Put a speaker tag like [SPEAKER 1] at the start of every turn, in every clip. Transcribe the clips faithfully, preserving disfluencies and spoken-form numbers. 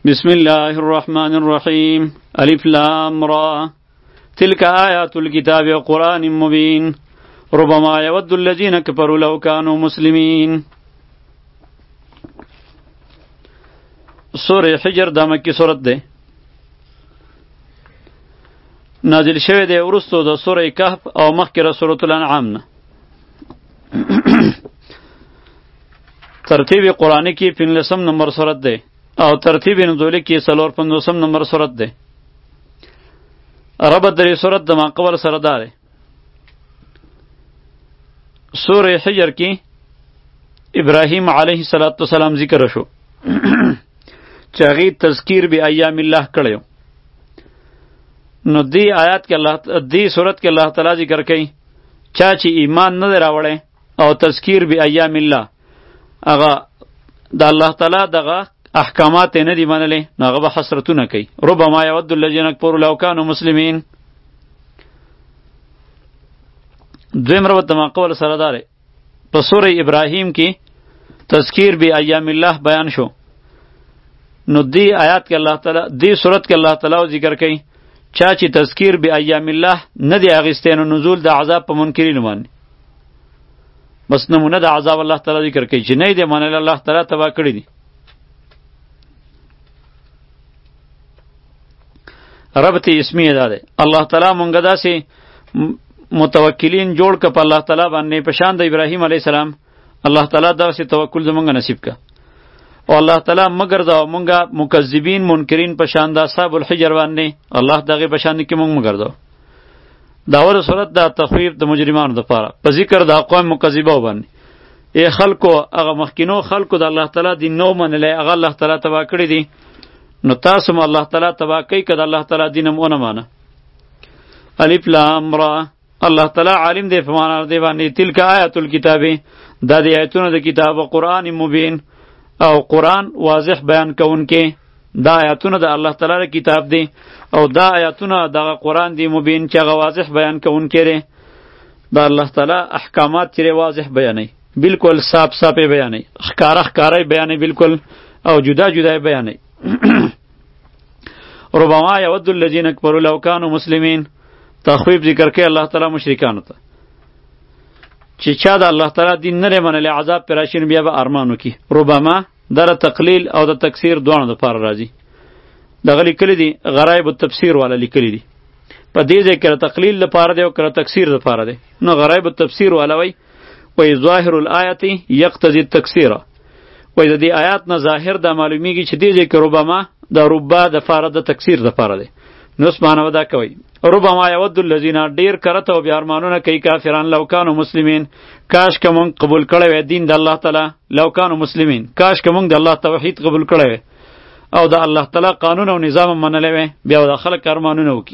[SPEAKER 1] بسم الله الرحمن الرحيم الف لام را تلك آيات الكتاب وقرآن مبين ربما يود الذين كفروا لو كانوا مسلمين. سورة حجر دا مکی سورت ده نازل شوه ده ورستو دا سورة کهف او مخکره سورة الانعام نه. ترتیب قرآنی کی پنلسم نمبر سورت ده او ترتیب نزولی کی سلور پندوسم نمبر سورت ده. ربط دری سورت د ما قبل سره داره. سوره حجر کی ابراهیم علیه السلام ذکر شو چاغي تذکیر بی ایام الله کړیو. نو دی آیات کې الله دی سورت کې الله تعالی ذکر کوي چا چې ایمان نه راوړي او تذکیر بی ایام الله هغه د الله تعالی دغه احکامات نه دی منلې نو هغه به حسرتونه کوي. ربما یود الذین کفروا لو کانوا مسلمین. دویم ربط ما قول سره داره. په سوره ابراهیم کې تذکیر بی ایام الله بیان شو. نو دی آیات کې الله تعالی دی صورت کې الله تعالی ذکر کوي چا چې تذکیر بی ایام الله نه دی اغستین نزول د عذاب په منکرین باندې. بس نمونه د عذاب الله تعالی ذکر کوي چې نه دی منل الله تعالی تبا کړی دی. ربط اسمی ادا ده. الله تعالی مونږ داسې متوکلین جوړ ک په الله تعالی باندې په شان د ابراهیم علیه السلام. الله تعالی داسې توکل زمونږ نصیب کا. او الله تعالی مگر دا مونږه مکذبین منکرین په شان د اصحاب الحجر باندې الله دغه په شان کې مونږ مگر دا. دا ور صورت د تخویف د مجرمانو د پاره په ذکر د اقوام مکذبه باندې. ای خلکو هغه مخکینو خلکو د الله تعالی دین نو منلې هغه الله تعالی تبا کړی دي. نو تاسو م الله تعالی تبا کوي کده الله تعالی دینم اون مانه. الف لام را الله تعالی عالم دی فمانه دی باندې تلک آیات الکتاب دا دی آیتونه د کتاب او قرآن مبین او قرآن واضح بیان کوونکې دا آیاتونه د الله تعالی کتاب دی او دا آیاتونه د قرآن دی مبین چې هغه واضح بیان کوونکې دی. دا الله تعالی احکامات چې واضح بیانوي بالکل صاف صاف بیانوي ښکارا ښکارا بیانوي بالکل او جدا جدا بیانوي. ربما یود الذین کفروا لو کانوا مسلمین. تخویف ذکر کوي الله تعالی مشرکانو ته چې چا د الله تعالی دین نه منلی عذاب پر راشي بیا به ارمان وکړي. ربما در تقلیل او د تکثیر دواړو دپاره راځي. دغه لیکلی دي غرایب التفسیر والا لیکلی دي په دې ځای کې تقلیل لپاره دی او کله تکثیر لپاره دی. نو غرایب التفسیر والا وایي وایي ظاهر الآیت یقتضی التکثیر. وایي د دې آیات نه ظاهر دا معلومیږي چې دې ځای کې ربما د ربا د فاره د تکثیر لپاره دی. نو اسمانه ودا کوي ربما یود الذین ډیر کرته او بیا ارمانونه کوي کافران لو کانوا مسلمین کاش که مونږ قبول کړی وی دین د الله تعالی. لو کانوا مسلمین کاش که مونږ د الله توحید قبول کړی وی او د الله تعالی قانون او نظام منلی وی بیا د خلک ارمانونه وکړي.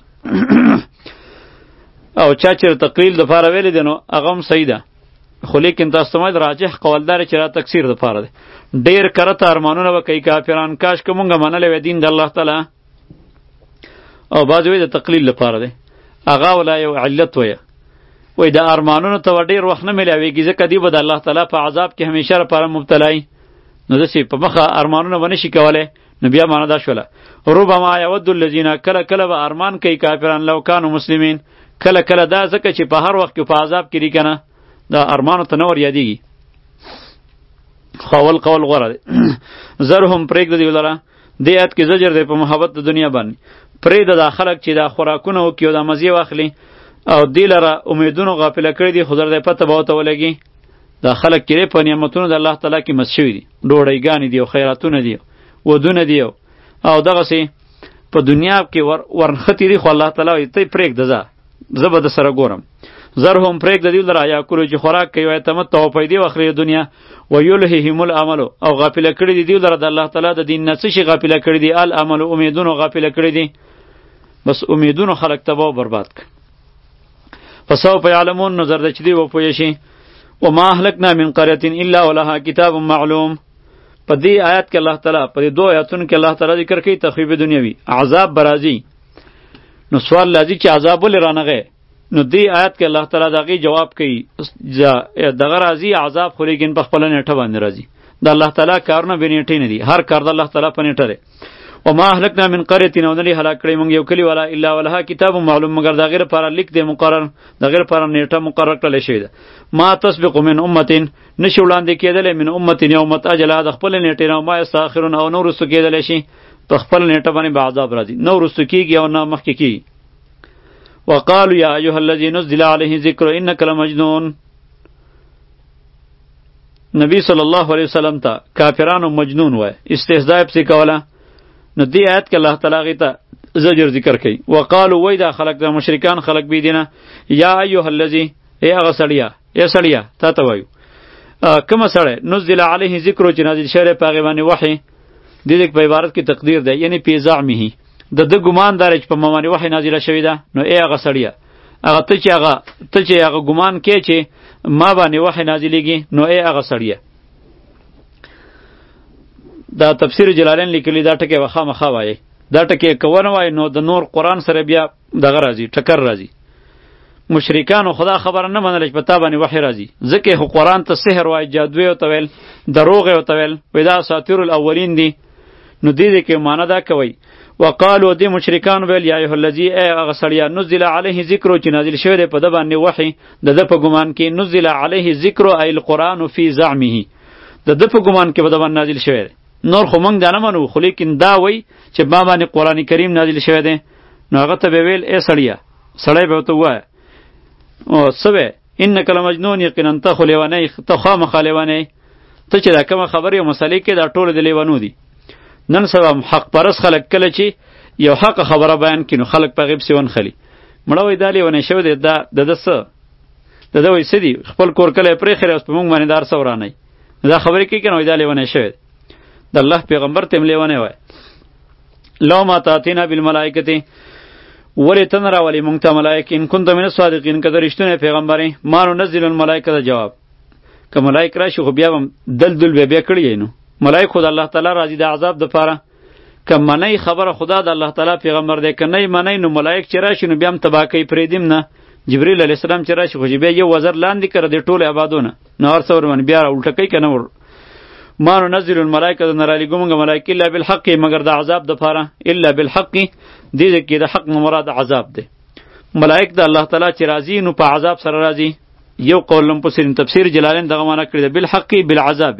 [SPEAKER 1] او چا چې تقلیل دپاره ویلی دی نو هغه هم صحیح ده خو لیکن تاسو ته راجح قول داره چې را تکثیر دپاره دی. ډیر کرته ارمانونه به کوي کافران کاش که مونږ منلی وی دین د الله تعالی او بعض وی د تقلیل لپاره دی. هغه ولا یو علت وی وی د ارمانونو ته ډیر وخت نه ملاویږي ځکه دی به د الله تعالی په عذاب کې همیشه لپاره مبتلای. نو داسې په مخه ارمانونه به نشي کولی. نو بیا معنا دا شوله ربما یود الذین کله کله به ارمان کوي کافران لو کانوا مسلمین. کله کله دا ځکه چې په هر وخت کې په عذاب کې دی کنه دا ارمانو ته نه ور یادېږي. خو اول قول غوره دی. زرهم پرېږده دی ولره دې آیت کې زجر دی په محبت د دنیا باندې. پرېږده دا خلک چې دا خوراکونه وکړي او دا مزې واخلي او دې لره امیدونو غافله کړي دي خو در دی پته به ورته ولګي. دا خلک چې په نعمتونو د الله تعالی کې مست شوي دي ډوډۍ دي او خیراتونه دي ودونه دي او دغسې په دنیا کې ور ورنښتي دي خو الله تعالی وایي ته یې پرېږده ځه زه به در سره ګورم. زرهم پرېږده دوی لره یاکلو چې خوراک کوي ویتمتع او پیدې واخلي د دنیا ویلههم العمل او غافله کړي دي دوی لره د الله تعالی د دین نه څه شي غافله کړي دي العمل امیدونو غافله کړي دي. بس امیدونو خلق تباہ و برباد کړ. فسوف یعلمون نظر د چې دی وپوهیږي شي. وما اهلکنا من قرية الا ولها کتاب معلوم. په دې آیات کې الله تعالی په دې دوه آیاتونو کې الله تعالی ذکر کوي تخویف دنیوي عذاب برازي. نو سوال لازم چې عذاب ولې رانغی. نو دې آیات کې الله تعالی دغه جواب کوي دغه راځي عذاب خو لیکن په خپل نیټه باندې راځي. د الله تعالی کارونه به نیټه نه دي هر کار د الله تعالی په نیټه دی. وما اهلکنا من قريه او نه هلاک کړی مونږ یو کلی والا الا ولها کتاب معلوم مگر دا غیر پر لیک دی مقرر دا غیر پر نیټه مقرر کړل شوی ده ما تسبق من امه نشي وړاندې کېدل من امه یوم اجل د خپل نیټه نو ما استاخرون او نور رسو کېدل شي په خپل نیټه باندې به عذاب راځي نو رسو کېږي او نه مخکې کېږي وقالوا يا ايها الذي نزل عليه ذکر انك لمجنون نبی صلی الله علیه وسلم ته کافرانو مجنون وای استهزاء پسې کوله نو دی آیت کې الله تعالی غی ته زجر ذکر کوي وقالو وای دا خلق د مشرکان خلق بی دینه یا ایها الذی ای هغه سړیا ای سړیا تا ته وایو کوم سړی نزل علیه ذکر چې نازل شوی په هغې باندې وحی د دې په عبارت کې تقدیر دی یعنی پی زعمه د ده ګمان داره چې په ما باندې وحی نازله شوې ده نو ای هغه سړیه هغه ته چې هغه ته چې هغه ګمان کې چې ما باندې وحی نازلېږي نو ای هغه سړیه دا تفسیر جلالین لیکلی دا ټکی به خامخا وایي دا ټکی که ونه وایي نو د نور قرآن سره بیا دغه راځي ټکر راځي مشرکانو خدا خبره نه منله چې په تا باندې وحی راځي ځکه خو قرآن ته سحر وایي جادوی ورته ویل دروغ یې ورته ویل وایي دا اساطیر الاولین دي نو دې دې کې معنی دا کوي وقالو دې مشرکانو ویل یا ایها الذی ای هغه سړیه نزل علیه ذکر چې نازل شوی دی په ده باندې وحی د ده په ګمان کې نزل علیه ذکر ای القرآن فی زعمه د ده په ګمان کې به ده باندې نازل شوی دی نور خو موږ دا نه منو خو لیکن دا وای چې ما باندې قرآن کریم نازل شوی دی نو هغه ته به ویل ای سړیه سړی به ورته ووایه او څه وی انک لمجنون یقینا ته خو لیونی ته خامخا لیونی ته چې دا کومه خبرې او مسلې کې دا ټول د لیونو دي نن سبا حق پرست خلک کله چې یو حق خبره بیان کړي نو خلک په غیب سی ونخلي مړه وای دا لیونی شوی دی دا د ده څه د ده وایي څه دي خپل کور کلی یې پرېښی اوس په موږ باندې دا هر څه ورانوي دا خبرې کوي که نه وایي دا لیونی شوی دی د الله پیغمبر ته هم لیونی وای لو ما تاتینا بالملائکة ولې ته نه راولې مونږ ته ملایک ان کنت من الصادقین که ته رښتونی پیغمبر یې ما ننزل الملائکة د جواب که ملایک راشي خو بیا به دل دل بیا بیا کړی نو ملایک خو د الله تعالی راځي د عذاب دپاره که منی خبره خدا د الله تعالی پیغمبر دی که نه منی نو ملایک چې راشي نو بیا هم تباه کوي پرېږدیم نه جبریل علیه السلام چې راشي خو چې بیا یو وزر لاندې کړه د ټولو عبادونه نو هر څه ورباندې بیا راالټه کوي که نه ور ما ننزل الملائکة نرالیږو موږ ملایک الا بالحق مگر د عذاب دپاره الا بالحق دې دې کې د حق نه مراد عذاب دی ملائک د الله تعالی چې راځي نو په عذاب سره راځي یو قول لمفسرین تفسیر جلالین دغه معنا کړی ده بالحق بالعذاب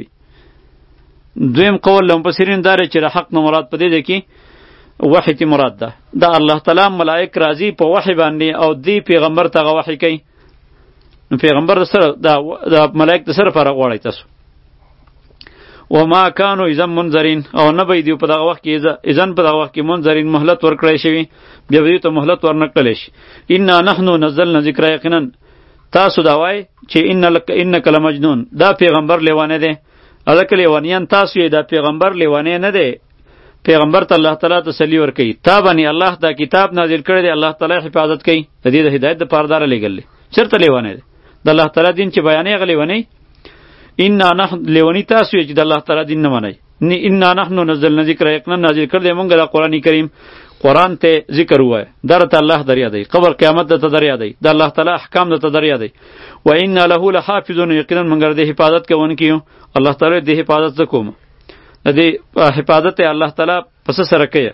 [SPEAKER 1] دویم قول لمفسرین دا چې د حق نه مراد په دې ده کې وحی تی مراد ده د الله تعالی ملائک راځي په وحی باندې او دی پیغمبر ته وحی کوي نو پیغمبر سره د ملائک د سره فرق غواړي تاسو وما كانوا اذا منذرين او نه به دی په دغه وخت کې اذن په دغه وخت کې منذرين مهلت ورکړی شوی بیا به ته مهلت ورنکړل شي ان نحنو نزلنا ذکر یقینا تاسو دا وای چې ان لک انک لمجنون دا پیغمبر لیوانه دی الکه لیوانیان تاسو دا پیغمبر لیوانه نه دی پیغمبر ته الله تعالی تسلی ورکړي تا باندې الله دا کتاب نازل کړی دی الله تعالی حفاظت کوي د دې د هدایت د پاردار لګل چرته لیوانه دی د الله تعالی دین چې بیانې غلی ونی ان نحن لیونی تاسو چې د الله تعالی دین نه منئ نی ان نحن نزلنا ذکر یقینا نازل کړل موږ د قرآن کریم قرآن ته ذکر وای درته الله دریا دی قبر قیامت ته دریا دی د الله تعالی احکام ته دریا دی و ان له لحافظون یقینا موږ د حفاظت کوونکیو الله تعالی د حفاظت کوم د دې حفاظت الله تعالی پس سره کوي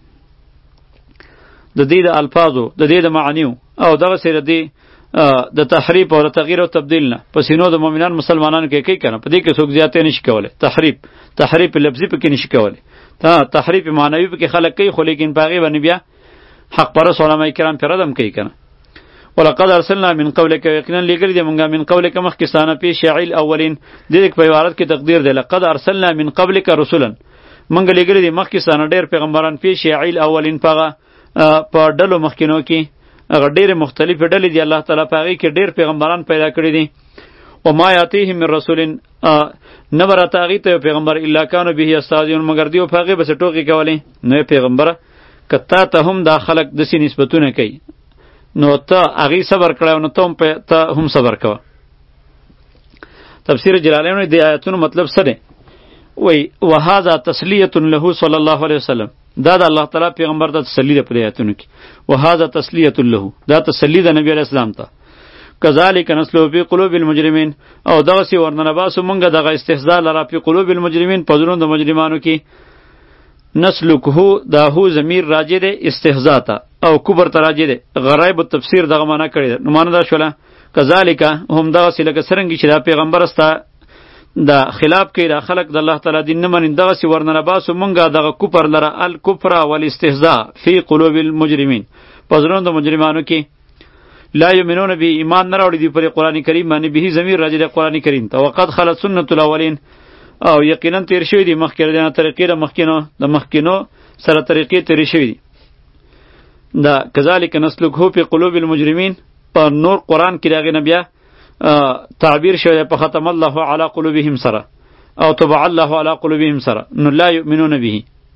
[SPEAKER 1] د دې د الفاظو د دې د معنیو او دغه سره دی د تحریف او تغییر او تبدیل نه پس نو د مؤمنان مسلمانانو کې کوي کنه په دې کې څوک زیاتې نشي کولای تحریف تحریف لفظي په کې نشي کولای تا تحریف معنوي په کې خلک کوي خو لیکن باغی باندې بیا حق پرس علماء کرام پر ادم کوي کنه ولقد ارسلنا من قبلك یقینا لګری دی مونږه من قبلك مخکستانه په شیعل اولین د دې په عبارت کې تقدیر دی لقد ارسلنا من قبلك رسلا مونږه لګری دی مخکستانه ډیر پیغمبران په شیعل اولین پغه په ډلو مخکینو کې هغه ډېر مختلف ډلې دي الله تعالی په هغې کې ډېر پیغمبران پیدا کړي دي و ما یاتیهم من رسول نه به راته هغې ته یو پیغمبر الا کانو به یستهزئون مګر دوی په هغې پسې ټوکې کولې نو یې پیغمبره که تا ته هم دا خلک داسې نسبتونه کوي نو ته هغې صبر کړی نو ته هم ته هم صبر کوه تفسیر جلالین د آیتونو مطلب څه دی وی وهذا تسلیة له صلی الله علیه وسلم دا د الله تعالی پیغمبر د تسلی ده په آیاتونو کې وهذا تسلیة له دا تسلی ده نبی علیہ السلام ته کذالک نسلو فی قلوب المجرمین او دغه سی ورننه باسو مونږه دغه استهزاء لرا فی قلوب المجرمین په زړونو د مجرمانو کې نسلکه دا هو ضمیر راجع ده استهزاء ته او کبر ته راجع ده. غرایب التفسیر دغه معنا کړی ده. نو معنا دا شوله کذالک هم دغسې لکه څرنګه چې دا پیغمبر ستا دا خلاف کوي دا خلق د الله تعالی دین نه مني دغسې ورنه راباسو مونږه دغه کفر لره الکفر والاستهزاء فی قلوب المجرمین په زړونو د مجرمانو کې لا یؤمنون به ایمان نه راوړي دي پر قرآن کریم باندې به ضمیر راجع ده قرآن کریم ته. وقد خلت سنت الاولین او یقینا تیر شوی دی مخکې دنه طریقې د مخکینو د مخکینو سره طریقې تیر شوی دی. دا کذالک نسلکه فی قلوب المجرمین په نور قرآن کې دغه بیا تعبیر شوی په ختم الله علی قلوبهم سره او طبع الله علی قلوبهم سره نو لا یؤمنون به.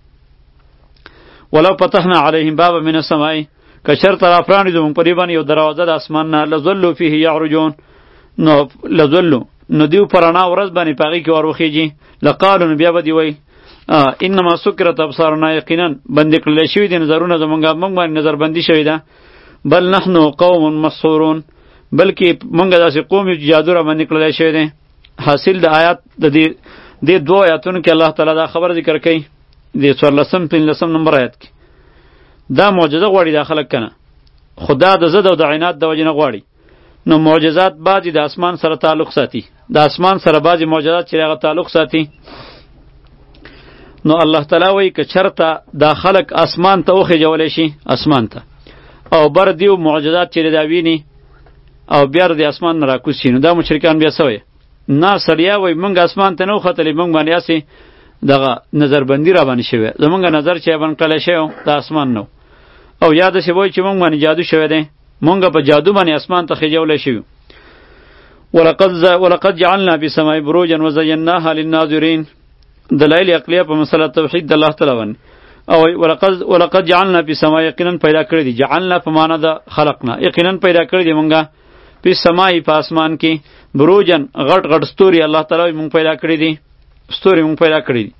[SPEAKER 1] ولو فتحنا علیهم بابا من السماء کشر طرف رانیدو موږ په دې باندې یو دروازه د اسمان نه لظلوا فیه یعرجون نو لظلوا نو دیو پرانا ورځ باندې پاغي کې وروخیږي لقالو بیا به دی وای انما سکرت ابصارنا یقینا بند کړل شوی دي نظرونه زمونږه موږ باندې نظر بندي شوی ده بل نحنو قوم مسحورون بلکې موږ داسې قوم یو جادو را باندې کړل شوی دی. حاصل د آیات د دې د دوه آیاتونو کې الله تعالی دا خبر ذکر کوي د څوارلسم پنځلسم نمبر آیات کې دا معجزه غواړي دا خلک کنه خدا د زد او د عینات د وجه نه غواړي. نو معجزات بعضی د اسمان سره تعلق ساتي د اسمان سره بعضی معجزات چې هغه تعلق ساتي. نو الله تعالی وایي که چرته دا خلق اسمان ته وخېجولی شي اسمان ته او بر دیو معجزات چې دا ویني او بیا د اسمان نه راکوز شي نو دا مشرکان بیا څه وایي نه سړیا وایي موږ اسمان ته نه وختلی موږ باندې هسې دغه نظربندي را باندې شوی زمونږ نظر چې باندې کړلی شوی د اسمان نه او یا داسې وایي چې موږ باندې جادو شوی دی مونږ په جادو باندې اسمان ته خېجولی شوي. ولقد ولقد جعلنا بسماء بروجا وزیناها للناظرین دلایل عقلیه په مسله توحید د الله تعالی باندې او ولقد ولقد جعلنا بسماء یقینا پیدا کړی دي جعلنا په معنا د خلقنا یقینا پیدا کړی دي مونږه په سماء په اسمان کې بروجن غټ غټ ستوري الله تعالی مونږ پیدا کړی دي ستوري مونږ پیدا کړی دي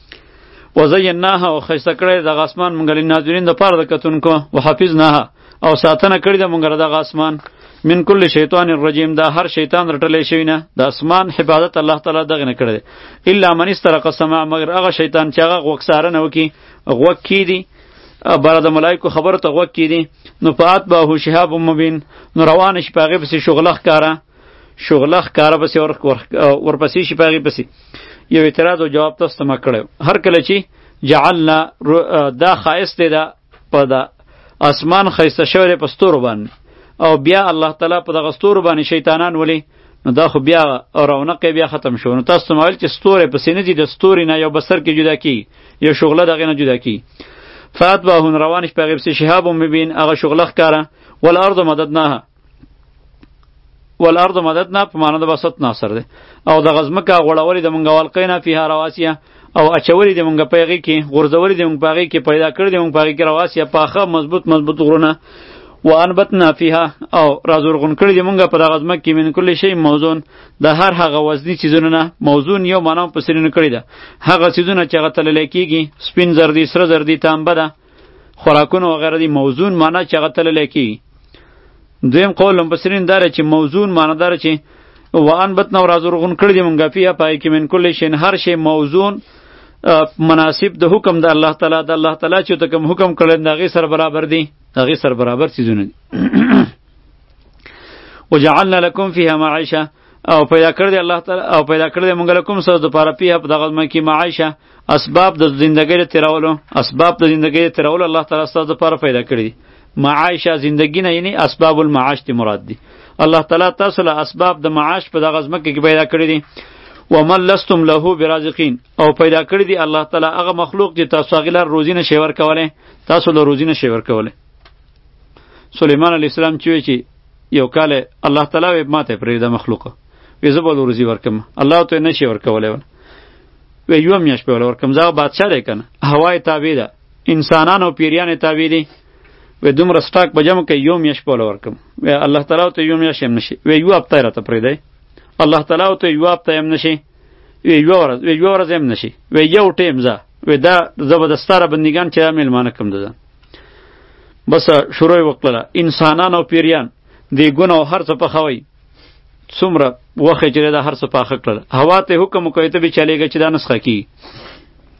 [SPEAKER 1] وزیناها او خیسته کړی د اسمان مونږ للناظرین د پاره د کتونکو وحفظناها او ساتنه کړی د مونږ د اسمان من کل شیطان الرجیم دا هر شیطان رټلی شوی نه د اسمان حفاظت الله تعالی دغه نه کړی الا من استرق السماع مگر هغه شیطان چې هغه غوږساره نه وکي غوږ کیدي بره د ملایکو خبرو ته غوږ کیدي نو فات به شهاب مبین نو روان شي په هغې پسې شغله ښکاره شغله ښکاره پسې ورپسې شي په هغې پسې یو اعتراض او جواب تاسو ته ما کړی هر کله چې جعلنا دا ښایست دی دا په د اسمان ښایسته شوی دی په ستورو باندې او بیا الله تعالی په دغه ستورو باندې شیطانان ولي نو دا خو بیا رونق بیا ختم شو نو تاسو ته ویل چې ستوري پسې نه دي د ستوري نه یو بسر کې جدا کی یو شغله دغه نه جدا کی فاتباهون روانش په غیب سي شهاب مبین هغه شغله ښکاره والارض مددناها والارض مددنا په معنا د بسط ناصر ده او د غزمکه غړولې د مونږه والقینا فيها رواسیه او اچولې د مونږه پیغې کې غورځولې د مونږ پیغې کې پیدا کړې د مونږ پیغې کې رواسیه پاخه مضبوط مضبوط غرونه وانبتنا فيها او رازورغون کړی دی مونږه په دغه ځمکه کې من کل شی موزون د هر هغه وزنی چیزونو نه موزون یو معنا په سرینه کړی ده هغه چیزونه چې هغه تللی کېږي سپین زردي سره زردي تانبه ده خوراکونه وغیره دی موزون معنا چې هغه تللی کېږي دویم قول مفسرین داره چې موزون معنا داره چې وانبتنا او رازورغون کړی دی مونږه فيها پای کې من کل شی هر شی موزون مناسب د حکم د الله تعالی د الله تعالی چې ته کوم حکم کړی د هغې سره برابر دی هغې سره برابر چیزونه دي وجعلنا لكم فيها معيشه او پیدا کړی دی الله تعالی او پیدا کړی دی مونږ لکم ستاسو دپاره فيها په دغه ځمکه کې معیشه اسباب د زندګۍ د تېرولو اسباب د زندګۍ د تېرولو الله تعالی ستاسو دپاره پیدا کړی دی معیشه زندګي نه یعنی اسباب المعاش دی مراد دی الله تعالی تاسو له اسباب د معاش په دغه ځمکه کې پیدا کړی دی ومن لستم له برازقین او پیدا کړی دی الله تعالی هغه مخلوق چې تاسو هغې لر روزي نشئ ورکولی تاسو له روزي نشئ ورکولی سلیمان علیه السلام چې وی چې یو کال الله تعالی وی ماته پرېږده مخلوقه وی زه به له روزي ورکم الله ته یې نشي ورکولی ونه وی یوه میاشت به ورله ورکم زه هغه بادشاه دی که نه هوا یې تابع ده انسانان او پیریان یې تابع دي وی دومره سټاک به جمع کوي یو میاشت به ورله ورکم وی الله تعالی ته یوه میاشت هم نشي وی یوه هفته یې راته پرېږدی الله تعالی ته یوه هفته هم نشي وی یوه ورځ وی یوه ورځ هم نشي وی یو ټیم زه وی دا زه به د ستا را بندګان چې دا میلمانه کړم د ځان بس شروع یې وکړله انسانان او پیریان دیګونه او هر څه پخوئ څومره وخت یې چې دا هر څه پاخه کړل هوا ته حکم وکړی ته به چلیږه چې دا نسخه کېږي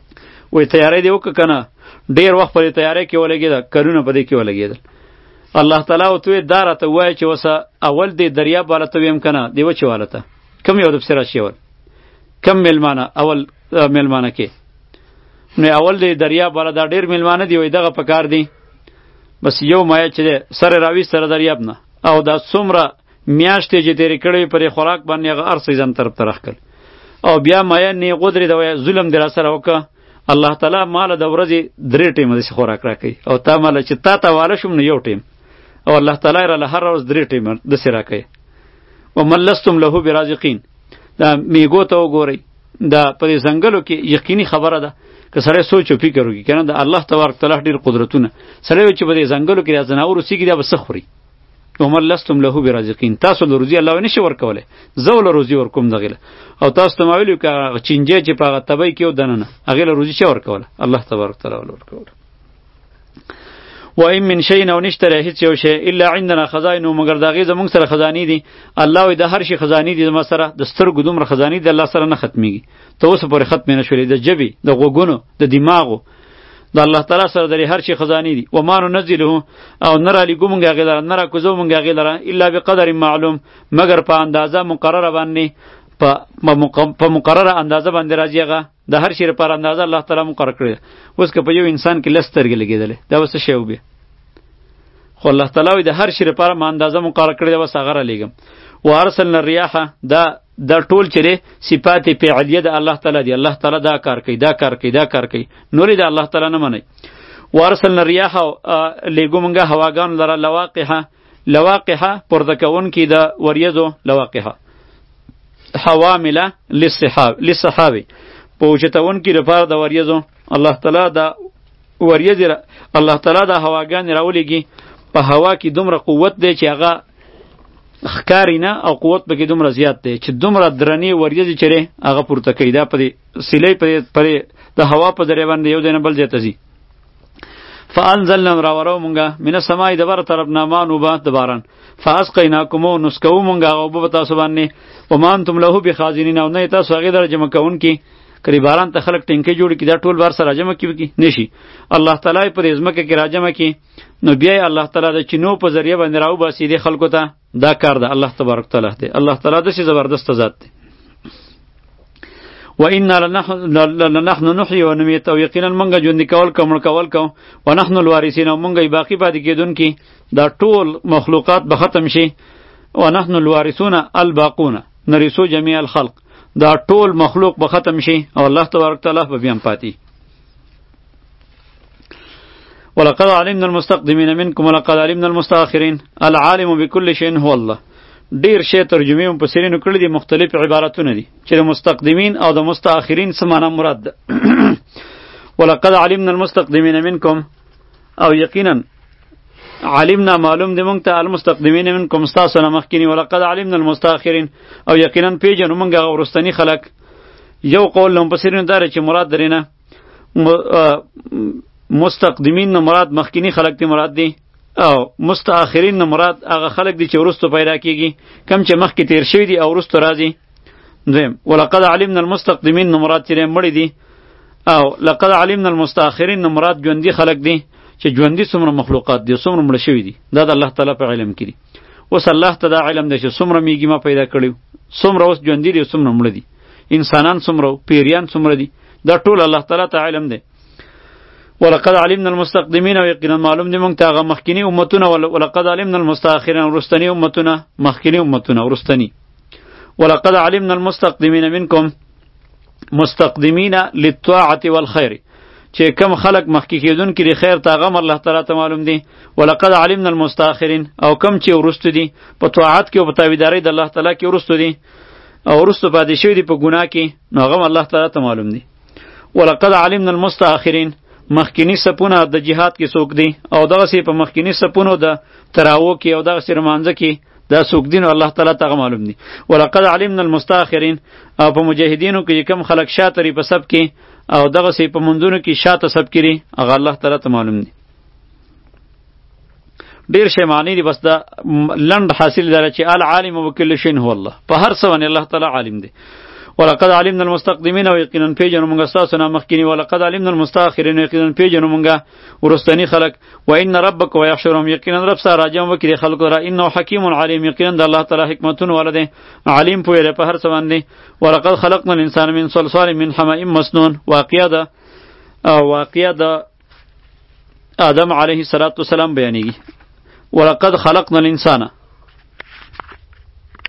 [SPEAKER 1] وای تیاری دی وک کنه ډیر وخت په تیاری کې ولګید کارونه په دې کې ولګیدل الله تعالی او تو دار ته وای چې وسه اول دی دریاب والا ته ویم کنه دی و چې والته کم یو د سره شیول کم ملمانه اول ملمانه کې نه اول دی دریاب والا دا ډیر ملمانه دی وای دغه پکار دی بس یو مایا چې سره راوي سره دریاب نه او دا څومره میاشتې چې تیرې کړې پرې خوراک باندې هغه هر څه ځان طرف ته راخکل او بیا مایا نه غدرې د ظلم در سره وکړه الله تعالی مال د ورځې درې ټیمه د خوراک راکړي او تا مال چې تا ته واله شوم نه یو ټیم او الله تعالی را له هر ورځ درې ټیمه د سره راکړي او ملستم له برازقین دا میګو ته وګورئ دا په ځنګلو کې یقیني خبره ده که سړی سوچ او فکر وکړي کنه د الله تبارک تعالی ډیر قدرتونه سړی چې په ځنګلو کې راځنه او روسي کې دا بس خوري ومن لستم له برازقین تاسو له روزي الله نشي ورکوله زه ول روزي ورکوم دغه او تاسو ته ویلو ک چنجه چې په تبای کې ودننه هغه له روزي چې ورکوله الله تبارک تعالی ورکوله و ایم من شیء نو نشتره هیڅ یو شی الا عندنا خزائن مگر دغه زمونږ سره خزانی دي الله وی د هر شي خزانی دي زما سره د سترګو دومره خزانی دي الله سره نه ختميږي ته اوس پورې ختم نه شولې د جبي د غوګونو د دماغو د الله تعالی سره د هر شي خزانی دي و ما ننزله او نرا علی ګمږه غلره نرا کوزو مونږه غلره الا بقدر معلوم مگر په اندازه مقرره باندې په مقرره اندازه باندې راځي هغه د هر شي لپاره اندازه الله تعالی مقرر کړی اوس که په یو انسان کې لسترګې لګیدلې دا وسه شی وبې خو الله تعالی د هر شي لپاره ما اندازه مقرر کړی دا وسه غره لګم و ارسلنا الرياح دا دا ټول چره صفات فعلیه د الله تعالی دی الله تعالی دا کار کوي دا کار کوي دا کار کوي نورې د الله تعالی نه مني وارسلنا الرياح لګومنګه هواګان لره لواقحه لواقحه پردکون کی د وریزو لواقحه حوامله للسحاب للسحاب پوجتون کی لپاره د وریزو الله تعالی دا وریز الله تعالی دا هواګان راولېږي په هوا کې دومره قوت دی چې هغه خکارینا او قوت به کې دومره زیات دی چې دومره درنی وریځي چره هغه پورته کوي دا پرې سیلې پرې پرې د هوا په ذریعہ باندې یو دینه بل ځای ته ځي فانزلنا راورو مونږه من السماء دبر طرف نامان وبا د باران فاسقیناکم نسکو مونږه او په تاسو باندې ومان تم له بخازنین او نه تاسو هغه درجه مکون کی کری باران ته خلق ټینکې جوړ کی دا ټول بار سره راجمه کی نشي الله تعالی پر ازمکه کې راجمه کی نو بیا الله تعالی د چینو په ذریعہ باندې راو باسي دي خلکو ته دا کار ده الله تبارک تعالی دی الله تعالی د شي زبردست ذات دی و انا لنحن نحيي ونميت او یقینا منګه ژوند کول کوم کول کوم ونحن الوارثین او منګه باقی پاتې کیدون کی دا ټول مخلوقات به ختم شي ونحن الوارثون الباقون نرثو جميع الخلق دا ټول مخلوق به ختم شي او الله تبارک تعالی به بیان پاتې ولقد علمنا المستقدمين منكم ولقد علمنا المستاخرين العالم بكل شيء هو الله ډیر شی ترجمه هم پسرینو کړی دي مختلف عبارتونه دي چې د مستقدمین او د مستاخرین څه معنی مراد ده ولقد علمنا المستقدمين منكم او یقینا علمنا معلوم دی مونږ ته المستقدمین منکم تاسو نه مخکینی ولقد علمنا المستاخرین او یقینا پیژنو مونږ غورستنی خلق یو قول لهم پسرینو داره چې مراد درینه مستقدمین نه مراد مخکینی خلق دی مراد دی او مستاخرین نه مراد هغه خلق دی چې ورستو پیدا کیږي کم چې مخکې تیر شوی دی او ورستو راځي دویم ولقد علمنا المستقدمین نه مراد چې مړی دی او لقد علمنا المستاخرین نه مراد ژوندي خلق دی چې ژوندي څومره مخلوقات دي څومره مړ شوی دي دا د الله تعالی په علم کې دي اوس الله ته دا علم دی چې څومره میږي ما پیدا کړیو څومره اوس ژوندي دي څومره مړ دي انسانان څومره پیریان څومره دي دا ټول الله تعالی ته علم دی ولقد علمنا المستقدمين ويقينا معلوم دي مونږ ته هغه مخکینی امتونه ولقد علمنا المستاخرين ورستنی امتونه مخکینی امتونه ورستنی ولقد علمنا المستقدمين منكم مستقدمین للطاعة والخير چې کم خلق مخکې کېدون کې د خیر ته هغه الله تعالی ته معلوم دي ولقد علمنا المستاخرین او کم چې ورستو دي په طاعت کې او په تابعدارۍ د الله تعالی کې ورستو دي او ورستو پاتې شوي دي په ګناه کې نو هغه الله تعالی ته معلوم دي ولقد علمنا المستاخرین مخکینی سپونه د جهاد کې څوک دي او دغسې په مخکینی سپونو د تراو کې او دغسې رمانځه کې دا څوک دي نو الله تعالی ته معلوم دي ولقد علمنا المستاخرین او په مجاهدینو کې کم خلق شاته ری په سب کې او دغسې په منځونو کې شاته سب کړي هغه الله تعالی ته معلوم دي ډیر شی معنی دي بس دا لنډ حاصل داره چې العالم بكل شيء هو الله په هر څه باندې الله تعالی عالم دی ولقد علمنا المستقدمین او یقینا پیژنو مونږ ستاسو نه مخکینی ولقد علمنا المستاخرین یقینا پیژنو مونږ ورستنی خلق و ان ربک و یحشرهم یقینا رب سره راجم وکړي خلق را انه حکیم علیم یقینا د الله تعالی حکمتون ولده علیم پوهه په هر څه باندې ولقد خلقنا الانسان من صلصال من حماء مسنون واقعه ده واقعه ده آدم علیه السلام بیانېږي ولقد خلقنا الانسان